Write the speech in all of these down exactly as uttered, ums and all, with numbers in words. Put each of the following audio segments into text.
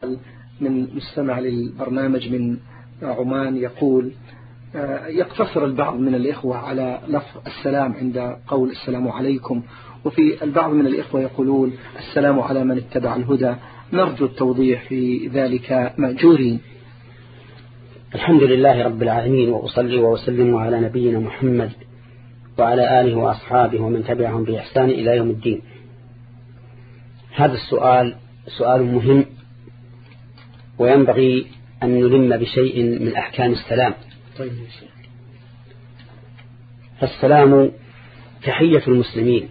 من مستمع للبرنامج من عمان يقول يقتصر البعض من الإخوة على لفظ السلام عند قول السلام عليكم، وفي البعض من الإخوة يقولون السلام على من اتبع الهدى. نرجو التوضيح في ذلك مأجورين. الحمد لله رب العالمين، وأصلي وأسلم على نبينا محمد وعلى آله وأصحابه ومن تبعهم بإحسان إلى يوم الدين. هذا السؤال سؤال مهم، وينبغي أن نلم بشيء من أحكام السلام. طيب. فالسلام تحية المسلمين،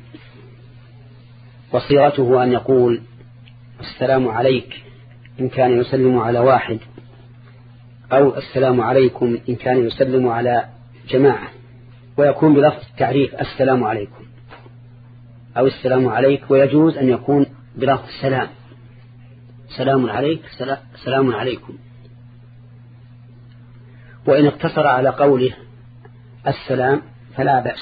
وصيغته أن يقول السلام عليك إن كان يسلم على واحد، أو السلام عليكم إن كان يسلم على جماعة، ويكون بلفظ التعريف السلام عليكم أو السلام عليك، ويجوز أن يكون بلفظ السلام سلام عليك سلام عليكم. وإن اقتصر على قوله السلام فلا بأس،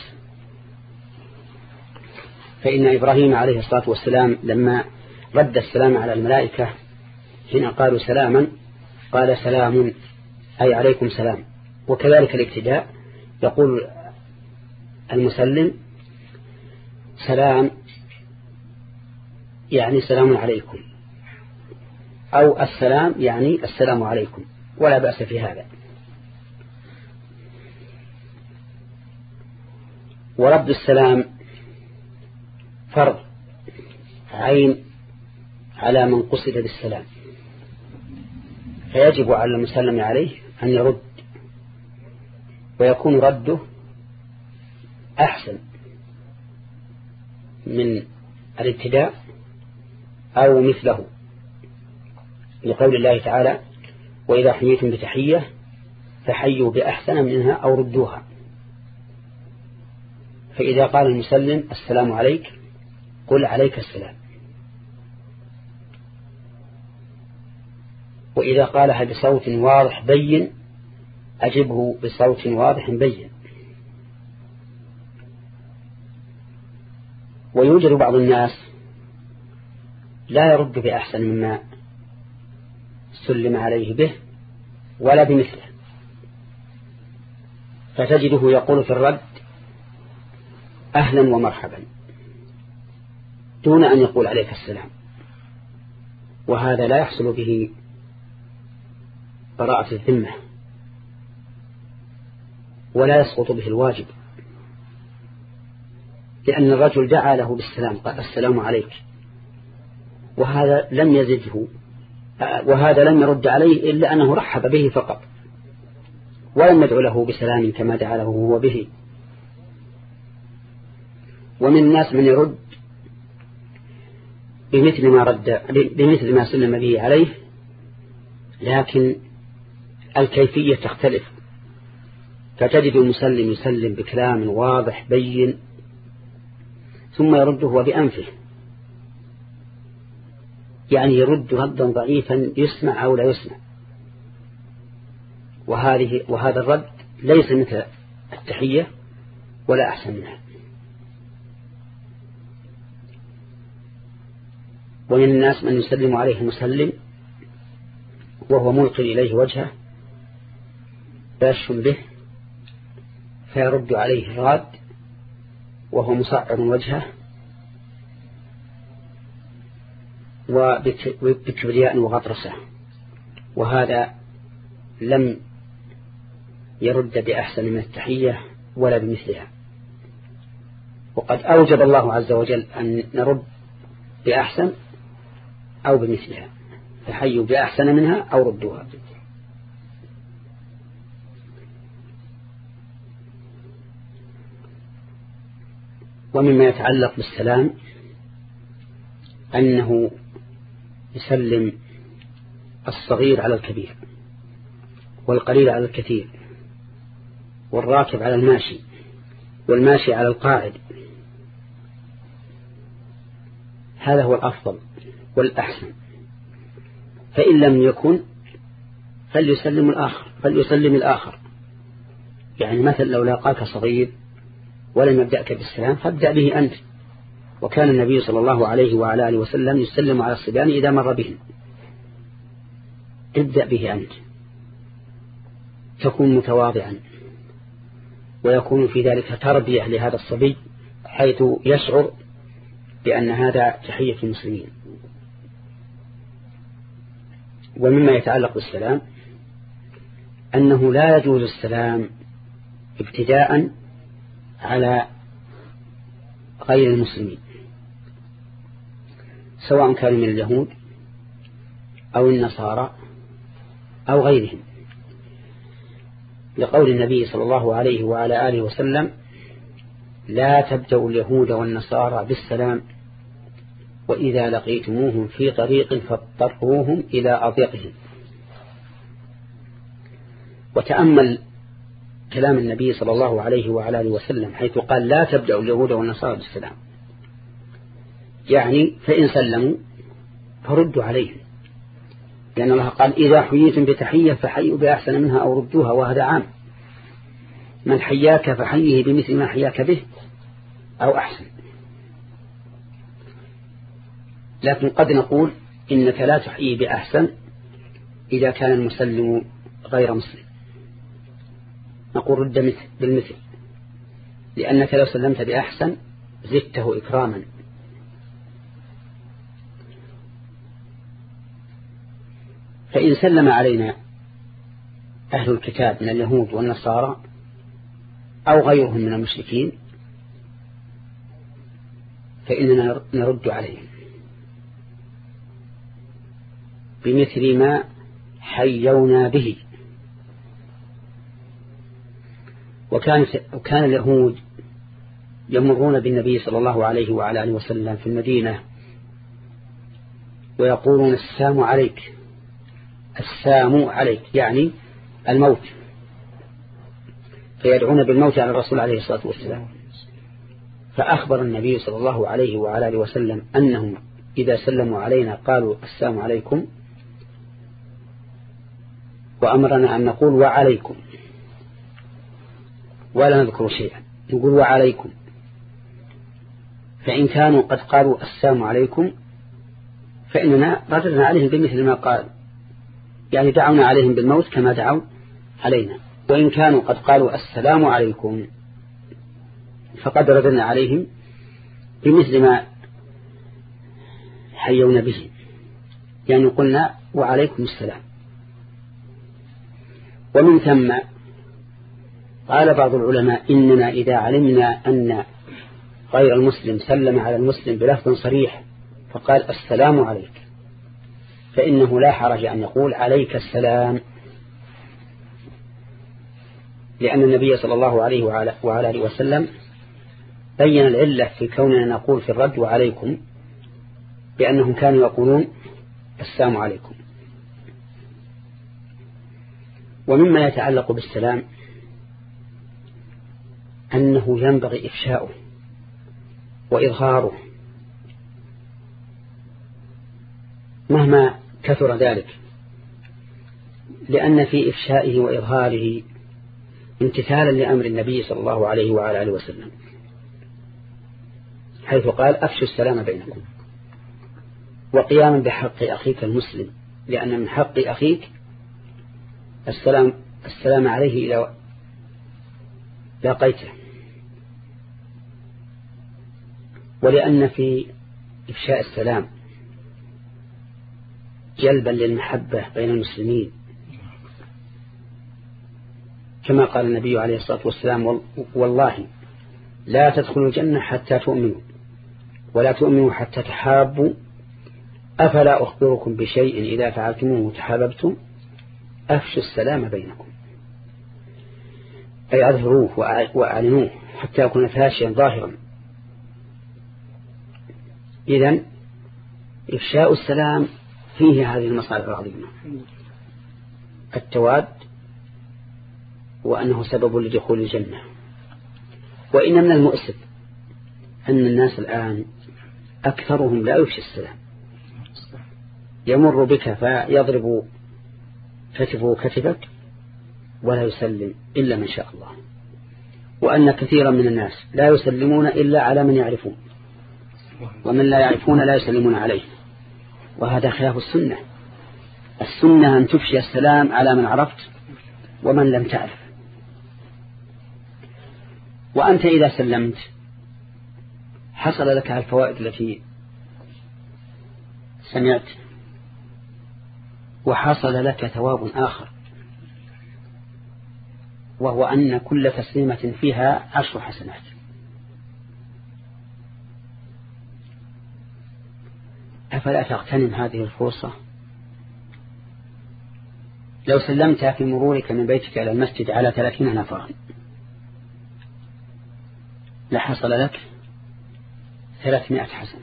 فإن إبراهيم عليه الصلاة والسلام لما رد السلام على الملائكة حين قالوا سلاما قال سلام أي عليكم سلام. وكذلك الابتداء يقول المسلم سلام يعني سلام عليكم، أو السلام يعني السلام عليكم، ولا بأس في هذا. ورد السلام فرض عين على من قصد بالسلام، فيجب على المسلم عليه أن يرد، ويكون رده أحسن من الابتداء أو مثله، لقول الله تعالى وإذا حييتم بتحية فحيوا بأحسن منها أو ردوها. فإذا قال المسلم السلام عليك قل عليك السلام، وإذا قالها بصوت واضح بين أجبه بصوت واضح بين. ويوجد بعض الناس لا يرد بأحسن مما سلم عليه به ولا بمثله، فتجده يقول في الرد أهلا ومرحبا دون أن يقول عليك السلام، وهذا لا يحصل به براءة الذمة ولا يسقط به الواجب، لأن الرجل دعا له بالسلام قال السلام عليك، وهذا لم يزده، وهذا لم يرد عليه إلا أنه رحب به فقط، ولم يدعو له بسلام كما دعا له هو به. ومن الناس من يرد بمثل ما رد بمثل ما سلم به عليه، لكن الكيفية تختلف، فتجد المسلم يسلم بكلام واضح بين ثم يرده هو بأنفه، يعني يرد ردا ضعيفا يسمع أو لا يسمع، وهذه وهذا الرد ليس مثل التحية ولا أحسن منها. ومن الناس من يسلم عليه المسلم وهو ملقي إليه وجهه باش به، فيرد عليه راد وهو مصعر وجهه وبكبرياء وغطرسة، وهذا لم يرد بأحسن من التحية ولا بمثلها. وقد أوجب الله عز وجل أن نرد بأحسن أو بمثلها، فحيوا بأحسن منها أو ردوها. ومما يتعلق بالسلام أنه يسلم الصغير على الكبير، والقليل على الكثير، والراكب على الماشي، والماشي على القاعد. هذا هو الأفضل والأحسن، فإن لم يكن فليسلم الآخر فليسلم الآخر يعني مثلا لو لاقاك صغير ولم يبدأك بالسلام فابدأ به أنت. وكان النبي صلى الله عليه وعلى آله وسلم يسلم على الصبيان إذا مر بهم. ابدأ به أنت، تكون متواضعا، ويكون في ذلك تربية لهذا الصبي حيث يشعر بأن هذا تحية المسلمين. ومما يتعلق بالسلام أنه لا يجوز السلام ابتداء على غير المسلمين، سواء كانوا من اليهود أو النصارى أو غيرهم، لقول النبي صلى الله عليه وعلى آله وسلم: لا تبدأوا اليهود والنصارى بالسلام، وإذا لقيتموهم في طريق فاضطروهم إلى أضيقهم. وتأمل كلام النبي صلى الله عليه وعلى آله وسلم حيث قال: لا تبدأوا اليهود والنصارى بالسلام، يعني فإن سلموا فردوا عليهم، لأن الله قال: إذا حييتم بتحية فحيوا بأحسن منها أو ردوها، وهذا عام، من حياك فحيه بمثل ما حياك به أو أحسن. لكن قد نقول إنك لا تحيي بأحسن إذا كان المسلم غير مسلم، نقول رد مثل بالمثل، لأنك لو سلمت بأحسن زدته إكراما. فإن سلم علينا أهل الكتاب من اليهود والنصارى أو غيرهم من المشركين فإننا نرد عليهم بمثل ما حيونا به. وكان وكان اليهود يمرون بالنبي صلى الله عليه وعلى آله وسلم في المدينة ويقولون: السلام عليك، السلام عليك، يعني الموت، فيدعون بالموت على الرسول عليه الصلاة والسلام. فأخبر النبي صلى الله عليه وعلى آله وسلم أنهم إذا سلموا علينا قالوا: السلام عليكم، وأمرنا أن نقول: وعليكم، ولا نذكر شيئا، نقول: وعليكم. فإن كانوا قد قالوا السلام عليكم فإننا رددنا عليهم بمثل ما قال، يعني دعونا عليهم بالموت كما دعوا علينا. وإن كانوا قد قالوا السلام عليكم فقد رددنا عليهم بمثل ما حيونا به، يعني قلنا: وعليكم السلام. ومن ثم قال بعض العلماء: إننا إذا علمنا أن غير المسلم سلم على المسلم بلفظ صريح فقال: السلام عليك، فإنه لا حرج أن يقول: عليك السلام، لأن النبي صلى الله عليه وعلى آله وسلم بين العلة في كوننا نقول في الرد وعليكم بأنهم كانوا يقولون السلام عليكم. ومما يتعلق بالسلام أنه ينبغي إفشاؤه وإظهاره مهما كثر ذلك، لأن في إفشائه وإظهاره امتثالا لأمر النبي صلى الله عليه وعلى آله وسلم، حيث قال: أفشوا السلام بينكم، وقياما بحق أخيك المسلم، لأن من حق أخيك السلام السلام عليه إذا لاقيته، ولأن في إفشاء السلام جلبا للمحبة بين المسلمين، كما قال النبي عليه الصلاة والسلام: والله لا تدخلوا الجنة حتى تؤمنوا، ولا تؤمنوا حتى تحابوا، أفلا أخبركم بشيء إذا فعلتموه تحاببتم؟ أفشوا السلام بينكم، أي أظهروه وأعلنوه حتى يكون فاشيا ظاهرا. إذن إفشاء السلام فيه هذه المصالح العظيمة: التواد، وأنه سبب لدخول الجنة. وإن من المؤسف أن الناس الآن أكثرهم لا يفشي السلام، يمر بك فيضرب كتفه كتفك ولا يسلم إلا من شاء الله، وأن كثيرا من الناس لا يسلمون إلا على من يعرفون، ومن لا يعرفون لا يسلمون عليه، وهذا خلاف السنة. السنة أن تفشي السلام على من عرفت ومن لم تعرف. وأنت إذا سلمت حصل لك الفوائد التي سمعت، وحصل لك ثواب آخر، وهو أن كل تسليمة فيها عشر حسنات. أفلا تغتنم هذه الفرصة؟ لو سلمت في مرورك من بيتك إلى المسجد على ثلاثين نفرا لحصل لك ثلاثمائة حسنة،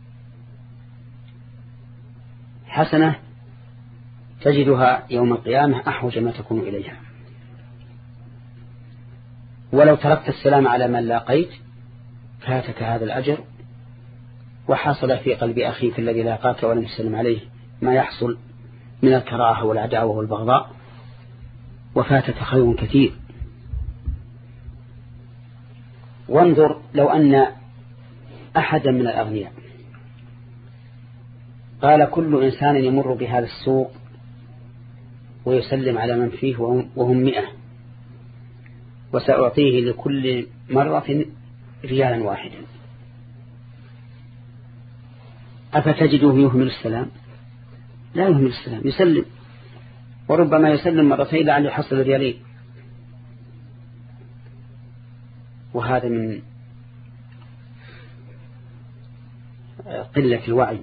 حسنة تجدها يوم القيامة أحوج ما تكون إليها. ولو تركت السلام على من لاقيت فاتك هذا الأجر، وحصل في قلب أخيك الذي لاقاك ولم تسلم عليه ما يحصل من الكراهة والعداوة والبغضاء، وفاتك خير كثير. وانظر لو أن أحدا من الأغنياء قال كل إنسان يمر بهذا السوق ويسلم على من فيه وهم مئة، وسأعطيه لكل مرة ريالا واحدا، أفتجده يهمل السلام؟ لا يهمل السلام، يسلم، وربما يسلم مرتين لعل يحصل ريالين. وهذا من قلة الوعي.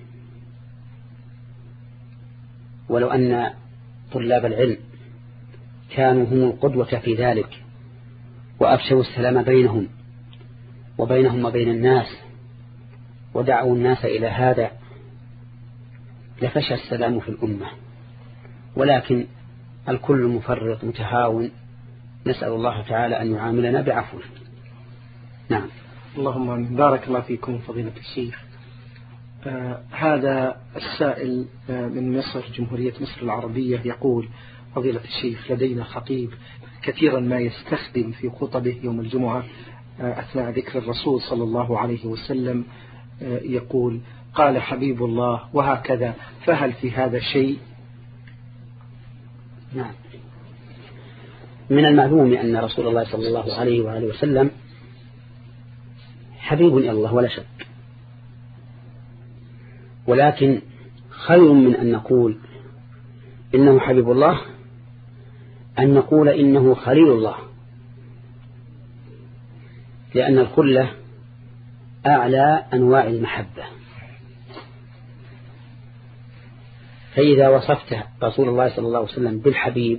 ولو أن طلاب العلم كانوا هم القدوة في ذلك وأفشوا السلام بينهم وبينهم وبين الناس ودعوا الناس إلى هذا لفشى السلام في الأمة، ولكن الكل مفرط متهاون، نسأل الله تعالى أن يعاملنا بعفوه. نعم. اللهم بارك الله فيكم فضيلة الشيخ. آه هذا السائل آه من مصر، جمهورية مصر العربية، يقول: فضيلة الشيخ، لدينا خطيب كثيرا ما يستخدم في خطبه يوم الجمعة آه أثناء ذكر الرسول صلى الله عليه وسلم آه يقول: قال حبيب الله وهكذا، فهل في هذا شيء؟ نعم. من المعلوم أن رسول الله صلى الله عليه وآله وسلم حبيب إلى الله ولا شك، ولكن خير من أن نقول إنه حبيب الله أن نقول إنه خليل الله، لأن الخلة أعلى أنواع المحبة. فإذا وصفت رسول الله صلى الله عليه وسلم بالحبيب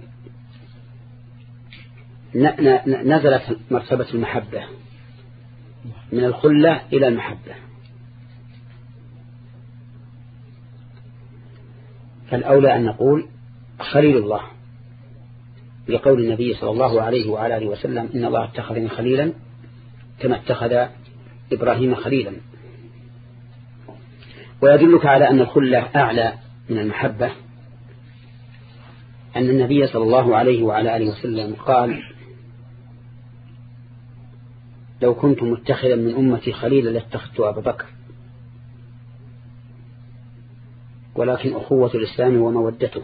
نزلت مرتبة المحبة من الخلة إلى المحبة. فالأولى أن نقول خليل الله، لقول النبي صلى الله عليه وعلى آله وسلم: إن الله اتخذني خليلا كما اتخذ إبراهيم خليلا. ويدلك على أن الخلة أعلى من المحبة أن النبي صلى الله عليه وعلى آله وسلم قال: لو كنت متخذا من أمتي خليلا لاتخذت أبا بكر، ولكن أخوة الإسلام ومودته.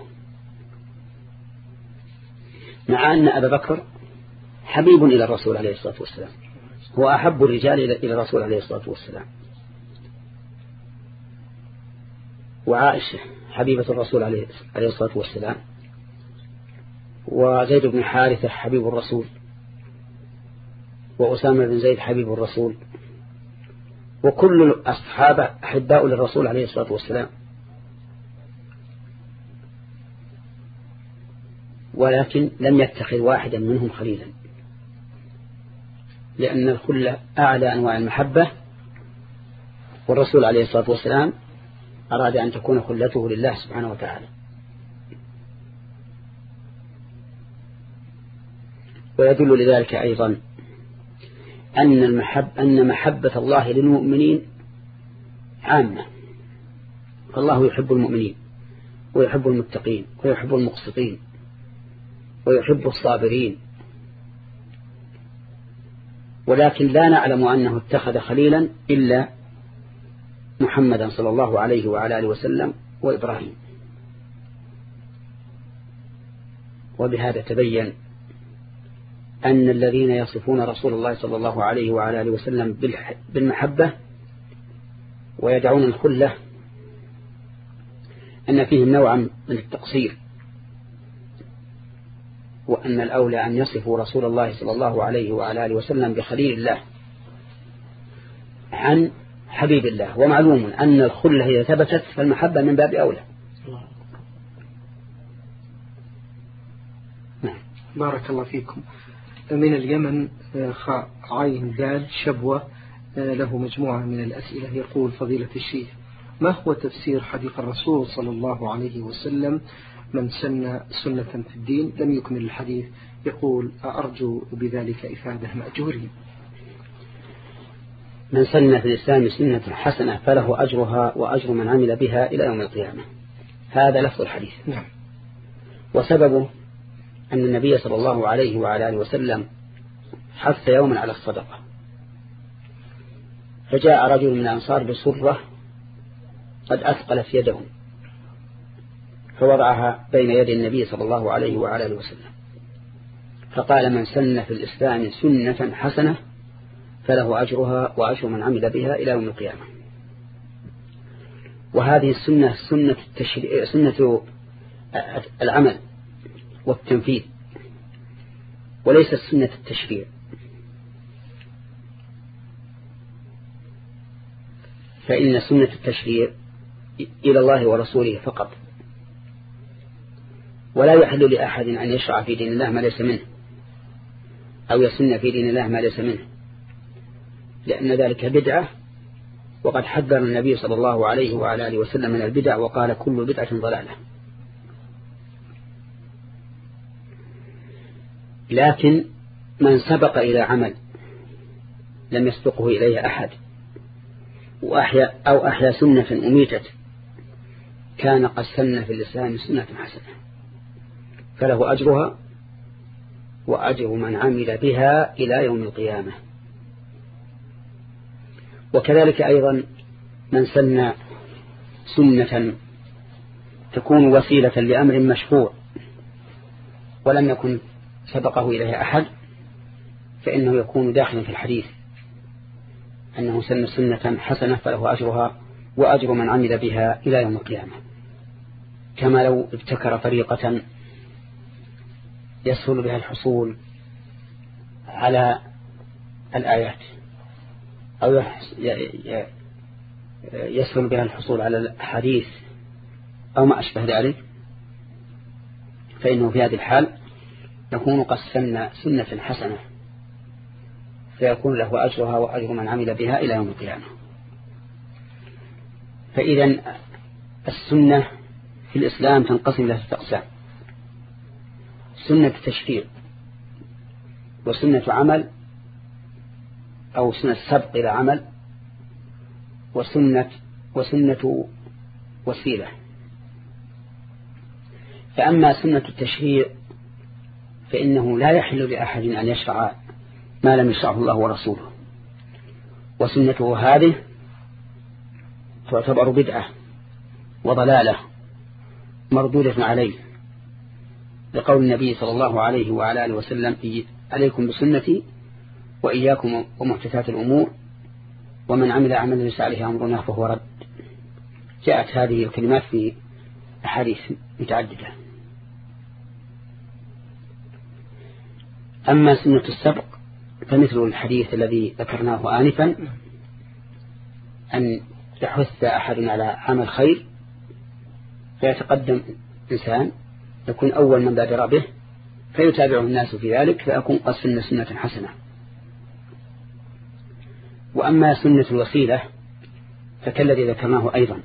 مع أن أبا بكر حبيب إلى الرسول عليه الصلاة والسلام، هو أحب الرجال إلى الرسول عليه الصلاة والسلام، وعائشة حبيبة الرسول عليه الصلاة والسلام، وزيد بن حارثة حبيب الرسول، وأسامة بن زيد حبيب الرسول، وكل الأصحاب أحباء للرسول عليه الصلاة والسلام. ولكن لم يتخذ واحدا منهم خليلا، لأن الخلة أعلى أنواع المحبة، والرسول عليه الصلاة والسلام أراد أن تكون خلته لله سبحانه وتعالى. ويدل لذلك أيضا أن المحب أن محبة الله للمؤمنين عامة، فالله يحب المؤمنين ويحب المتقين ويحب المقسطين ويحب الصابرين، ولكن لا نعلم أنه اتخذ خليلا إلا محمدا صلى الله عليه وعلى آله وسلم وإبراهيم. وبهذا تبين أن الذين يصفون رسول الله صلى الله عليه وعلى آله وسلم بالمحبة ويدعون الخلة أن فيهم نوعا من التقصير، وأن الأولى أن يصفوا رسول الله صلى الله عليه وعلى آله وسلم بخليل الله عن حبيب الله. ومعلوم أن الخلة إذا ثبتت فالمحبة من باب أولى. نعم. بارك الله فيكم. من اليمن خاء عين دال شبوة له مجموعة من الأسئلة. يقول فضيلة الشيخ: ما هو تفسير حديث الرسول صلى الله عليه وسلم من سن سنة في الدين؟ لم يكمل الحديث. يقول: أرجو بذلك إفادة مأجورين. من سن في الإسلام سنة حسنة فله أجرها وأجر من عمل بها إلى يوم القيامة. هذا لفظ الحديث. نعم. وسببه أن النبي صلى الله عليه وعلى آله وسلم حث يوما على الصدقة، فجاء رجل من الأنصار بصرة قد أثقلت يده فوضعها بين يدي النبي صلى الله عليه وعلى آله وسلم، فقال: من سن في الإسلام سنة حسنة فله أجرها وأجر من عمل بها إلى يوم القيامة. وهذه السنة سنة, التشريع سنة العمل والتنفيذ وليست سنة التشريع. فإن سنة التشريع إلى الله ورسوله فقط، ولا يحل لأحد أن يشرع في دين الله ما ليس منه أو يسن في دين الله ما ليس منه، لأن ذلك بدعة، وقد حذر النبي صلى الله عليه وعلى آله وسلم من البدع وقال: كل بدعة ضلالة. لكن من سبق إلى عمل لم يسبقه إليه أحد وأحيا أو أحيا سنة أميتت كان قد سن في الإسلام سنة حسنة فله أجرها وأجر من عمل بها إلى يوم القيامة. وكذلك أيضا من سن سنة تكون وسيلة لأمر مشروع ولم يكن سبقه إليه أحد فإنه يكون داخلا في الحديث أنه سن سنة حسنة فله أجرها وأجر من عمل بها إلى يوم القيامة، كما لو ابتكر طريقة يسهل بها الحصول على الآيات أو يسهل بها الحصول على الحديث أو ما أشبه ذلك، فإنه في هذه الحال يكون قد سن سنة حسنة فيكون له أجرها وأجر من عمل بها إلى يوم القيامة. فإذا السنة في الإسلام تنقسم إلى ثلاثة أقسام: سنة تشريع، وسنة عمل أو سنة سبق إلى عمل، وسنة وسنة وسيلة. فأما سنة التشريع فإنه لا يحل لأحد أن يشرع ما لم يشرعه الله ورسوله، وسنته هذه تعتبر بدعة وضلالة مردودة عليه، لقول النبي صلى الله عليه وعلى آله وسلم: عليكم بسنتي وإياكم ومحدثات الأمور ومن عمل عملا ليس عليه أمرنا فهو رد. جاءت هذه الكلمات في أحاديث متعددة. أما سنة السبق فمثل الحديث الذي ذكرناه آنفا، أن يحث أحد على عمل خير فيتقدم إنسان يكون أول من بادر به فيتابعه الناس في ذلك فيكون قد سن سنة حسنة. وأما سنة الوسيلة فكالذي ذكرناه أيضا،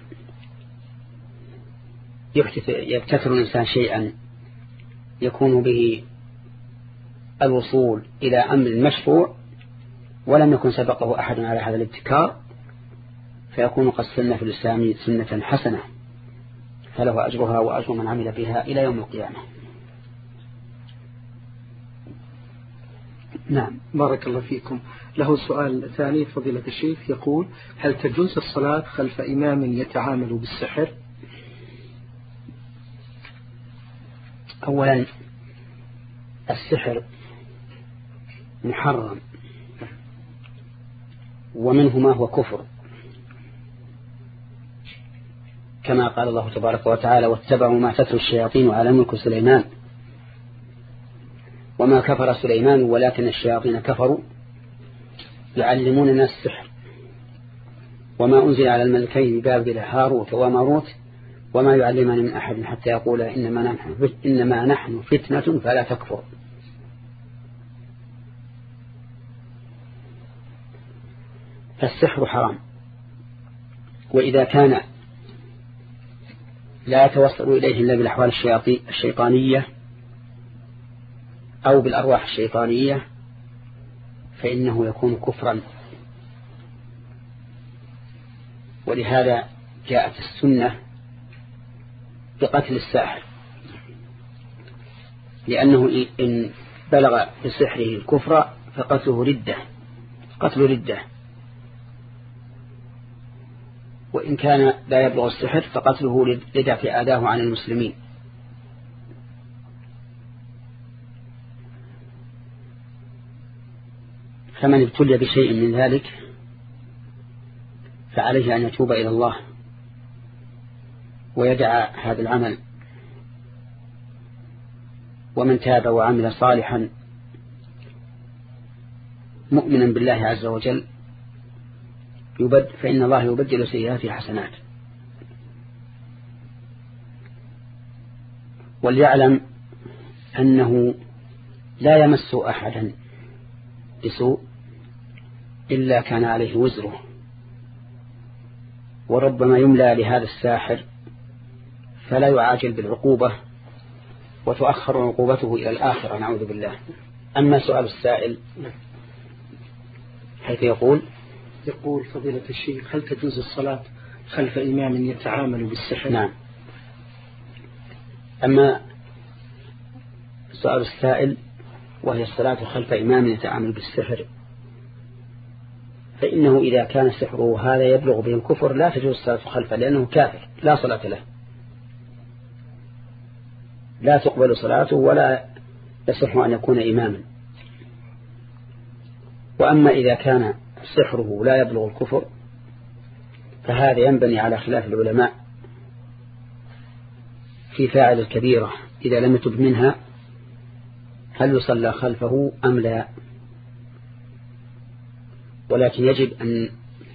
يبتكر الإنسان شيئا يكون به الوصول إلى أمر مشروع ولم يكن سبقه أحد على هذا الابتكار فيكون قد سن في الإسلام سنة حسنة فله أجرها وأجر من عمل بها إلى يوم القيامة. نعم. بارك الله فيكم. له سؤال ثاني فضيلة الشيخ، يقول: هل تجوز الصلاة خلف إمام يتعامل بالسحر؟ أولا السحر محرم، ومنه ما هو كفر، كما قال الله تبارك وتعالى: واتبعوا ما تتلو الشياطين على ملك سليمان وما كفر سليمان ولكن الشياطين كفروا يعلمون الناس السحر وما أنزل على الملكين ببابل هاروت وماروت وما يعلمان من أحد حتى يقول إنما نحن, إنما نحن فتنة فلا تكفر. فالسحر حرام، وإذا كان لا يتوصل إليه إلا بالأحوال الشيطانية أو بالأرواح الشيطانية فإنه يكون كفرا. ولهذا جاءت السنة بقتل الساحر، لأنه إن بلغ بسحره الكفر فقتله ردة، قتل ردة، وإن كان لا يبلغ السحر فقتله لدفع آداه عن المسلمين. فمن ابتلي بشيء من ذلك فعليه أن يتوب إلى الله ويدع هذا العمل، ومن تاب وعمل صالحا مؤمنا بالله عز وجل يبد فإن الله يبدل سيئاته حسنات. وليعلم أنه لا يمس أحدا بسوء إلا كان عليه وزره، وربما يملى لهذا الساحر فلا يعاجل بالعقوبة وتؤخر عقوبته إلى الآخرة، نعوذ بالله. أما سؤال السائل حيث يقول يقول فضيلة الشيخ: هل تجوز الصلاة خلف إمام يتعامل بالسحر؟ نعم. أما سؤال السائل وهي الصلاة خلف إمام يتعامل بالسحر، فإنه إذا كان سحره هذا يبلغ به الكفر لا تجوز الصلاة خلفه، لأنه كافر لا صلاة له، لا تقبل صلاته ولا يصح أن يكون إماما. وأما إذا كان سحره لا يبلغ الكفر فهذا ينبني على خلاف العلماء في فاعل الكبيرة إذا لم يتب منها هل يصلى خلفه أم لا. ولكن يجب أن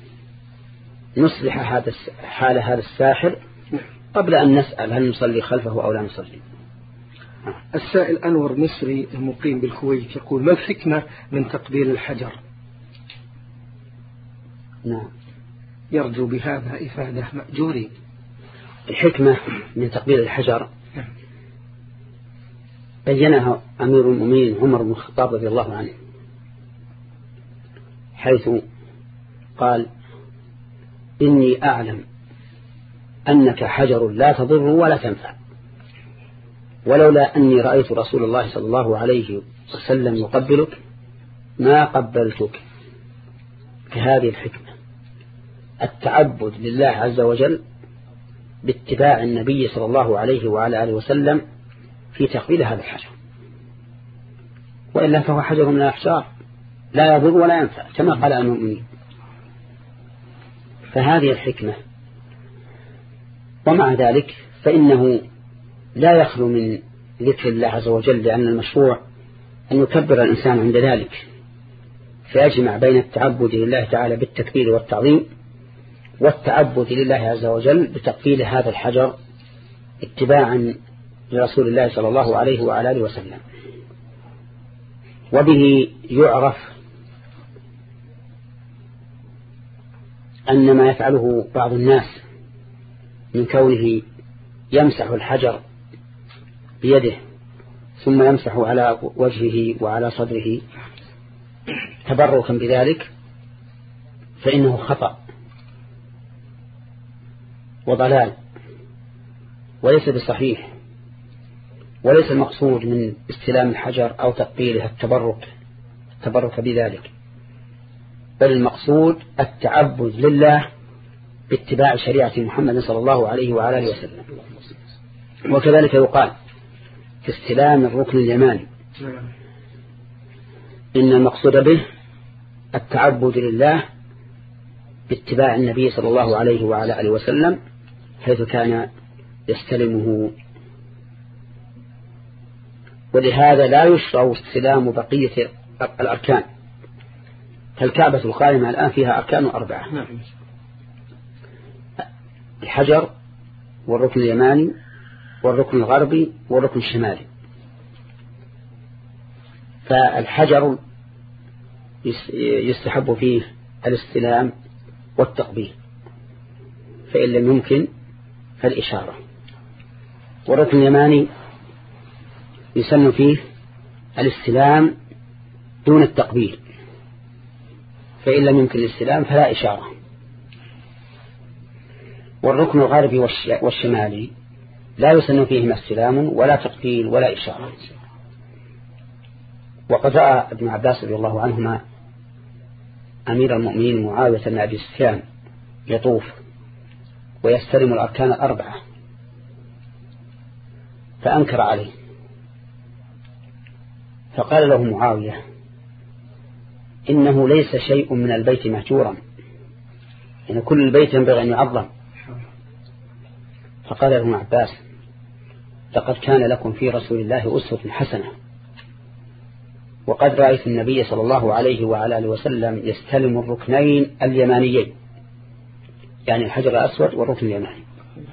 نصلح هذا حال هذا الساحر قبل أن نسأل هل نصلي خلفه أو لا نصلي. السائل أنور مصري المقيم بالكويت يقول: ما الحكمة من تقبيل الحجر؟ نعم. يرجو بهذا إفادة مأجورين. الحكمة من تقبيل الحجر بينها أمير المؤمنين عمر بن الخطاب رضي الله عنه، حيث قال: إني أعلم أنك حجر لا تضر ولا تنفع، ولولا أني رأيت رسول الله صلى الله عليه وسلم يقبلك ما قبلتك. كهذه الحكمة التعبد لله عز وجل باتباع النبي صلى الله عليه وعلى آله وسلم في تقبيل هذا الحجر، وإلا فهو حجر من الأحجار لا يضر ولا ينفع كما قال المؤمنين. فهذه الحكمة. ومع ذلك فإنه لا يخلو من ذكر الله عز وجل، لأن المشروع أن يكبر الإنسان عند ذلك، فيجمع بين التعبد لله تعالى بالتكبير والتعظيم والتعبد لله عز وجل بتقبيل هذا الحجر اتباعا لرسول الله صلى الله عليه وعلى آله وسلم. وبه يعرف أن ما يفعله بعض الناس من كونه يمسح الحجر بيده ثم يمسح على وجهه وعلى صدره تبركا بذلك فإنه خطأ وضلال وليس بصحيح، وليس المقصود من استلام الحجر أو تقبيله التبرك التبرك بذلك، بل المقصود التعبد لله باتباع شريعة محمد صلى الله عليه وعلى آله وسلم. وكذلك يقال في استلام الركن اليماني إن المقصود به التعبد لله باتباع النبي صلى الله عليه وعلى آله وسلم حيث كان يستلمه. ولهذا لا يشرع استلام بقية الأركان، فالكعبة القائمة الآن فيها أركان أربعة: الحجر والركن اليماني والركن الغربي والركن الشمالي. فالحجر يستحب فيه الاستلام والتقبيل، فإن لم يمكن فالإشارة. والركن اليماني يسن فيه الاستلام دون التقبيل، فإن لم يمكن الاستلام فلا إشارة. والركن الغربي والشمالي لا يسن فيهما استلام ولا تقبيل ولا إشارة. وقد رأى ابن عباس رضي الله عنهما أمير المؤمنين معاوية بن أبي سفيان يطوف ويستلم الأركان الأربعة، فأنكر عليه، فقال له معاوية: إنه ليس شيء من البيت مهجورا، يعني كل البيت ينبغي أن يعظم. فقال له ابن عباس: لقد كان لكم في رسول الله أسوة حسنة، وقد رأيت النبي صلى الله عليه وعلى آله وسلم يستلم الركنين اليمانيين، يعني الحجر الأسود والركن اليماني.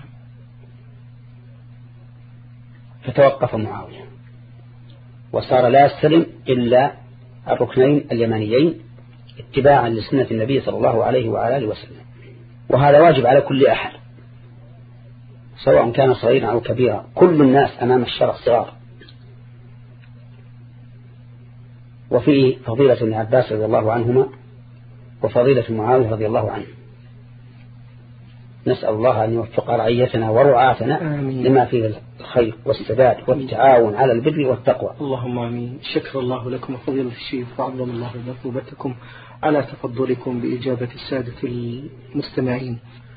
فتوقف معاوية وصار لا يستلم إلا الركنين اليمانيين اتباعا لسنة النبي صلى الله عليه وعلى آله وسلم. وهذا واجب على كل أحد سواء كان صغيرا أو كبيرا، كل الناس أمام الشرع صغار. وفيه فضيلة ابن عباس رضي الله عنهما وفضيلة معاوية رضي الله عنه. نسأل الله أن يوفق رعيتنا ورعاتنا آمين. لما فيه الخير والسداد والتعاون على البر والتقوى. اللهم آمين. شكر الله لكم فضيلة الشيخ، وعظم الله مثوبتكم على تفضلكم بإجابة السادة المستمعين.